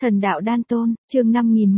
Thần đạo đan tôn, chương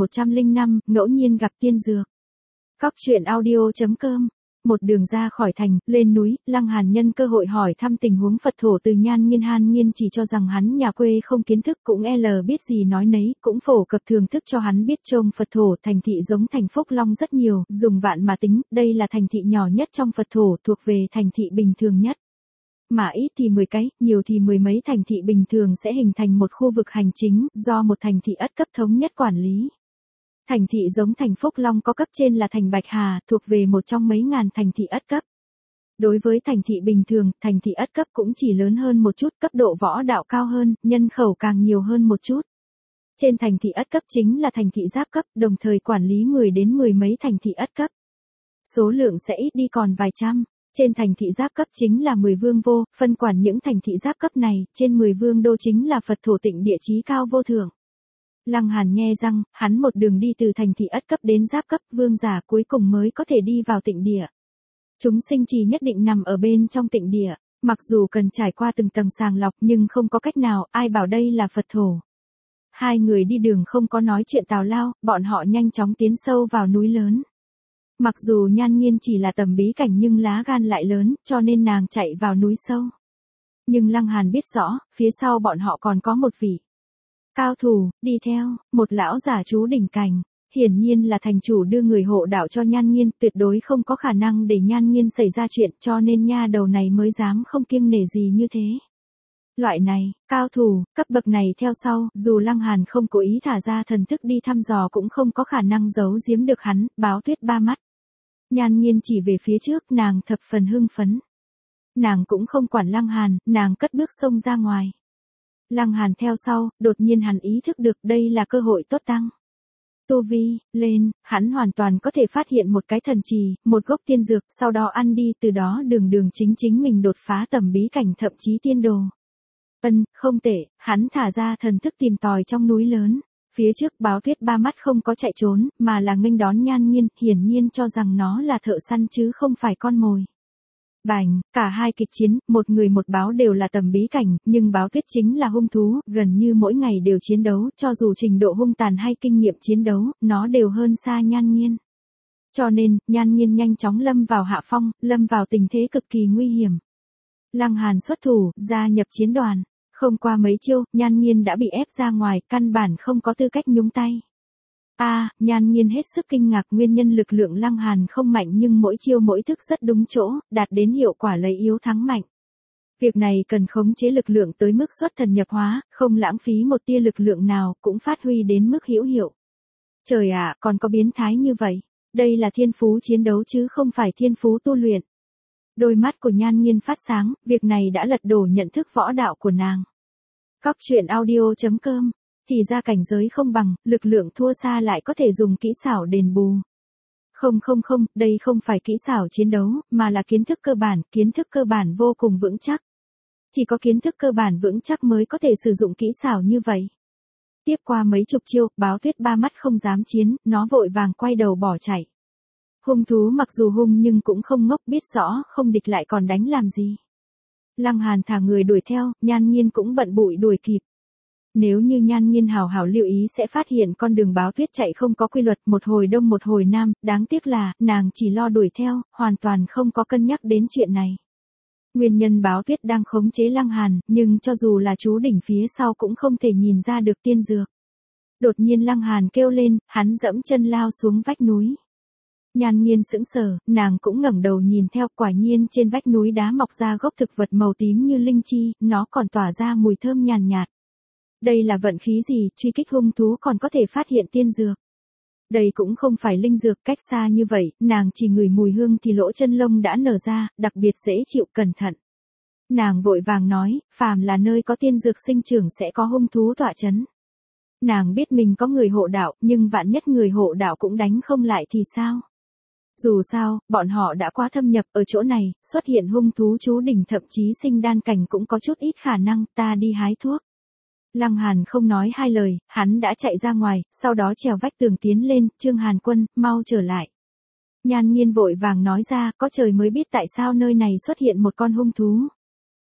5105, ngẫu nhiên gặp tiên dược. Cóc truyện audio.com. Một đường ra khỏi thành, lên núi, Lăng Hàn nhân cơ hội hỏi thăm tình huống Phật thổ từ Nhan Nghiên chỉ cho rằng hắn nhà quê không kiến thức cũng biết gì nói nấy, cũng phổ cập thường thức cho hắn biết trông Phật thổ thành thị giống thành Phúc Long rất nhiều, dùng vạn mà tính, đây là thành thị nhỏ nhất trong Phật thổ thuộc về thành thị bình thường nhất. Mà ít thì 10 cái, nhiều thì mười mấy thành thị bình thường sẽ hình thành một khu vực hành chính, do một thành thị ất cấp thống nhất quản lý. Thành thị giống thành Phúc Long có cấp trên là thành Bạch Hà, thuộc về một trong mấy ngàn thành thị ất cấp. Đối với thành thị bình thường, thành thị ất cấp cũng chỉ lớn hơn một chút, cấp độ võ đạo cao hơn, nhân khẩu càng nhiều hơn một chút. Trên thành thị ất cấp chính là thành thị giáp cấp, đồng thời quản lý 10 đến mười mấy thành thị ất cấp. Số lượng sẽ ít đi còn vài trăm. Trên thành thị giáp cấp chính là 10 vương vô, phân quản những thành thị giáp cấp này, trên 10 vương đô chính là Phật thổ tịnh địa chí cao vô thượng. Lăng Hàn nhe răng, hắn một đường đi từ thành thị ất cấp đến giáp cấp, vương giả cuối cùng mới có thể đi vào tịnh địa. Chúng sinh chỉ nhất định nằm ở bên trong tịnh địa, mặc dù cần trải qua từng tầng sàng lọc nhưng không có cách nào, ai bảo đây là Phật thổ. Hai người đi đường không có nói chuyện tào lao, bọn họ nhanh chóng tiến sâu vào núi lớn. Mặc dù Nhan Nghiên chỉ là tầm bí cảnh nhưng lá gan lại lớn, cho nên nàng chạy vào núi sâu. Nhưng Lăng Hàn biết rõ, phía sau bọn họ còn có một vị cao thủ, đi theo, một lão giả chú đỉnh cảnh. Hiển nhiên là thành chủ đưa người hộ đạo cho Nhan Nghiên, tuyệt đối không có khả năng để Nhan Nghiên xảy ra chuyện, cho nên nha đầu này mới dám không kiêng nể gì như thế. Loại này, cao thủ, cấp bậc này theo sau, dù Lăng Hàn không cố ý thả ra thần thức đi thăm dò cũng không có khả năng giấu giếm được hắn, Báo Tuyết ba mắt. Nhan Nghiên chỉ về phía trước, nàng thập phần hưng phấn. Nàng cũng không quản Lăng Hàn, nàng cất bước xông ra ngoài. Lăng Hàn theo sau, đột nhiên hắn ý thức được đây là cơ hội tốt tăng tu vi lên, hắn hoàn toàn có thể phát hiện một cái thần trì, một gốc tiên dược, sau đó ăn đi, từ đó đường chính mình đột phá tầm bí cảnh thậm chí tiên đồ. Không tệ, hắn thả ra thần thức tìm tòi trong núi lớn. Phía trước Báo Tuyết ba mắt không có chạy trốn, mà là nghênh đón Nhan Nghiên, hiển nhiên cho rằng nó là thợ săn chứ không phải con mồi. Bành, cả hai kịch chiến, một người một báo đều là tầm bí cảnh, nhưng Báo Tuyết chính là hung thú, gần như mỗi ngày đều chiến đấu, cho dù trình độ hung tàn hay kinh nghiệm chiến đấu, nó đều hơn xa Nhan Nghiên. Cho nên, Nhan Nghiên nhanh chóng lâm vào hạ phong, lâm vào tình thế cực kỳ nguy hiểm. Lăng Hàn xuất thủ, gia nhập chiến đoàn. Không qua mấy chiêu, Nhan Nghiên đã bị ép ra ngoài, căn bản không có tư cách nhúng tay. Nhan Nghiên hết sức kinh ngạc, nguyên nhân lực lượng Lăng Hàn không mạnh nhưng mỗi chiêu mỗi thức rất đúng chỗ, đạt đến hiệu quả lấy yếu thắng mạnh. Việc này cần khống chế lực lượng tới mức xuất thần nhập hóa, không lãng phí một tia lực lượng nào, cũng phát huy đến mức hữu hiệu. Trời ạ, còn có biến thái như vậy. Đây là thiên phú chiến đấu chứ không phải thiên phú tu luyện. Đôi mắt của Nhan Nghiên phát sáng, việc này đã lật đổ nhận thức võ đạo của nàng. Cóc truyện audio.com. Thì ra cảnh giới không bằng, lực lượng thua xa lại có thể dùng kỹ xảo đền bù. Không, đây không phải kỹ xảo chiến đấu, mà là kiến thức cơ bản vô cùng vững chắc. Chỉ có kiến thức cơ bản vững chắc mới có thể sử dụng kỹ xảo như vậy. Tiếp qua mấy chục chiêu, Báo Tuyết ba mắt không dám chiến, nó vội vàng quay đầu bỏ chạy. Hung thú mặc dù hung nhưng cũng không ngốc, biết rõ không địch lại còn đánh làm gì. Lăng Hàn thả người đuổi theo, Nhan Nghiên cũng bận bụi đuổi kịp. Nếu như Nhan Nghiên hào hào lưu ý sẽ phát hiện con đường Báo Tuyết chạy không có quy luật, một hồi đông một hồi nam, đáng tiếc là, nàng chỉ lo đuổi theo, hoàn toàn không có cân nhắc đến chuyện này. Nguyên nhân Báo Tuyết đang khống chế Lăng Hàn, nhưng cho dù là chú đỉnh phía sau cũng không thể nhìn ra được tiên dược. Đột nhiên Lăng Hàn kêu lên, hắn dẫm chân lao xuống vách núi. Nhan Nghiên sững sờ, nàng cũng ngẩng đầu nhìn theo, quả nhiên trên vách núi đá mọc ra gốc thực vật màu tím như linh chi, nó còn tỏa ra mùi thơm nhàn nhạt. Đây là vận khí gì, truy kích hung thú còn có thể phát hiện tiên dược. Đây cũng không phải linh dược, cách xa như vậy, nàng chỉ ngửi mùi hương thì lỗ chân lông đã nở ra, đặc biệt dễ chịu, cẩn thận. Nàng vội vàng nói, phàm là nơi có tiên dược sinh trưởng sẽ có hung thú tọa chấn. Nàng biết mình có người hộ đạo, nhưng vạn nhất người hộ đạo cũng đánh không lại thì sao? Dù sao, bọn họ đã quá thâm nhập, ở chỗ này, xuất hiện hung thú chú đỉnh thậm chí sinh đan cảnh cũng có chút ít khả năng, ta đi hái thuốc. Lăng Hàn không nói hai lời, hắn đã chạy ra ngoài, sau đó trèo vách tường tiến lên, Trương Hàn Quân, mau trở lại. Nhan Nghiên vội vàng nói ra, có trời mới biết tại sao nơi này xuất hiện một con hung thú.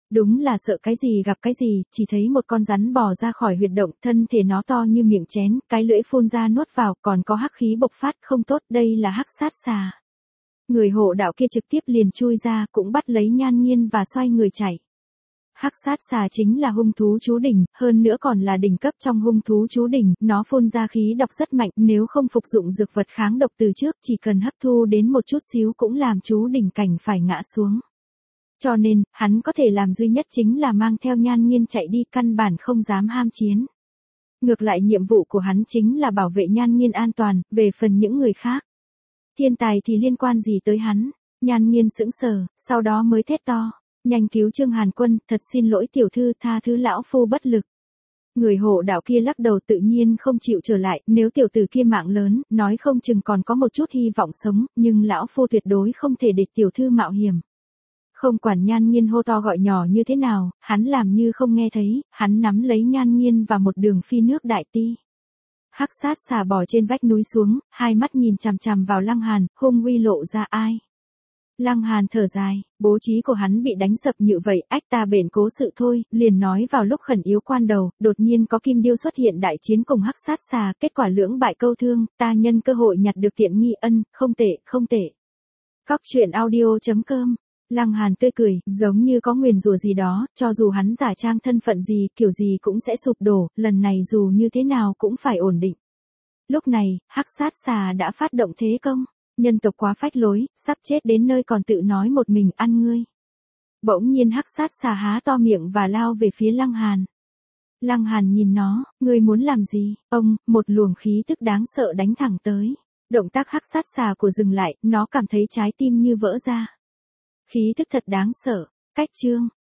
Đúng là sợ cái gì gặp cái gì, chỉ thấy một con rắn bò ra khỏi huyệt động, thân thể nó to như miệng chén, cái lưỡi phun ra nuốt vào, còn có hắc khí bộc phát không tốt, đây là hắc sát xà. Người hộ đạo kia trực tiếp liền chui ra, cũng bắt lấy Nhan Nghiên và xoay người chạy. Hắc sát xà chính là hung thú chú đỉnh, hơn nữa còn là đỉnh cấp trong hung thú chú đỉnh, nó phun ra khí độc rất mạnh, nếu không phục dụng dược vật kháng độc từ trước, chỉ cần hấp thu đến một chút xíu cũng làm chú đỉnh cảnh phải ngã xuống. Cho nên, hắn có thể làm duy nhất chính là mang theo Nhan Nghiên chạy đi, căn bản không dám ham chiến. Ngược lại nhiệm vụ của hắn chính là bảo vệ Nhan Nghiên an toàn, về phần những người khác. Thiên tài thì liên quan gì tới hắn? Nhan Nghiên sững sờ, sau đó mới thét to. Nhanh cứu Trương Hàn Quân, thật xin lỗi tiểu thư, tha thứ lão phu bất lực. Người hộ đạo kia lắc đầu tự nhiên không chịu trở lại, nếu tiểu tử kia mạng lớn, nói không chừng còn có một chút hy vọng sống, nhưng lão phu tuyệt đối không thể để tiểu thư mạo hiểm. Không quản Nhan Nghiên hô to gọi nhỏ như thế nào, hắn làm như không nghe thấy, hắn nắm lấy Nhan Nghiên và một đường phi nước đại ti. Hắc sát xà bò trên vách núi xuống, hai mắt nhìn chằm chằm vào Lăng Hàn, hung uy lộ ra ai. Lăng Hàn thở dài, bố trí của hắn bị đánh sập như vậy, ách ta bền cố sự thôi, liền nói vào lúc khẩn yếu quan đầu, đột nhiên có Kim Điêu xuất hiện đại chiến cùng hắc sát xà, kết quả lưỡng bại câu thương, ta nhân cơ hội nhặt được tiện nghi, không tệ, không tệ. Cóc truyện audio.com. Lăng Hàn tươi cười, giống như có nguyền rủa gì đó, cho dù hắn giả trang thân phận gì, kiểu gì cũng sẽ sụp đổ, lần này dù như thế nào cũng phải ổn định. Lúc này, hắc sát xà đã phát động thế công. Nhân tộc quá phách lối, sắp chết đến nơi còn tự nói một mình ăn ngươi. Bỗng nhiên hắc sát xà há to miệng và lao về phía Lăng Hàn. Lăng Hàn nhìn nó, ngươi muốn làm gì? Một luồng khí tức đáng sợ đánh thẳng tới. Động tác hắc sát xà của dừng lại, nó cảm thấy trái tim như vỡ ra. Khí tức thật đáng sợ. Cách chương.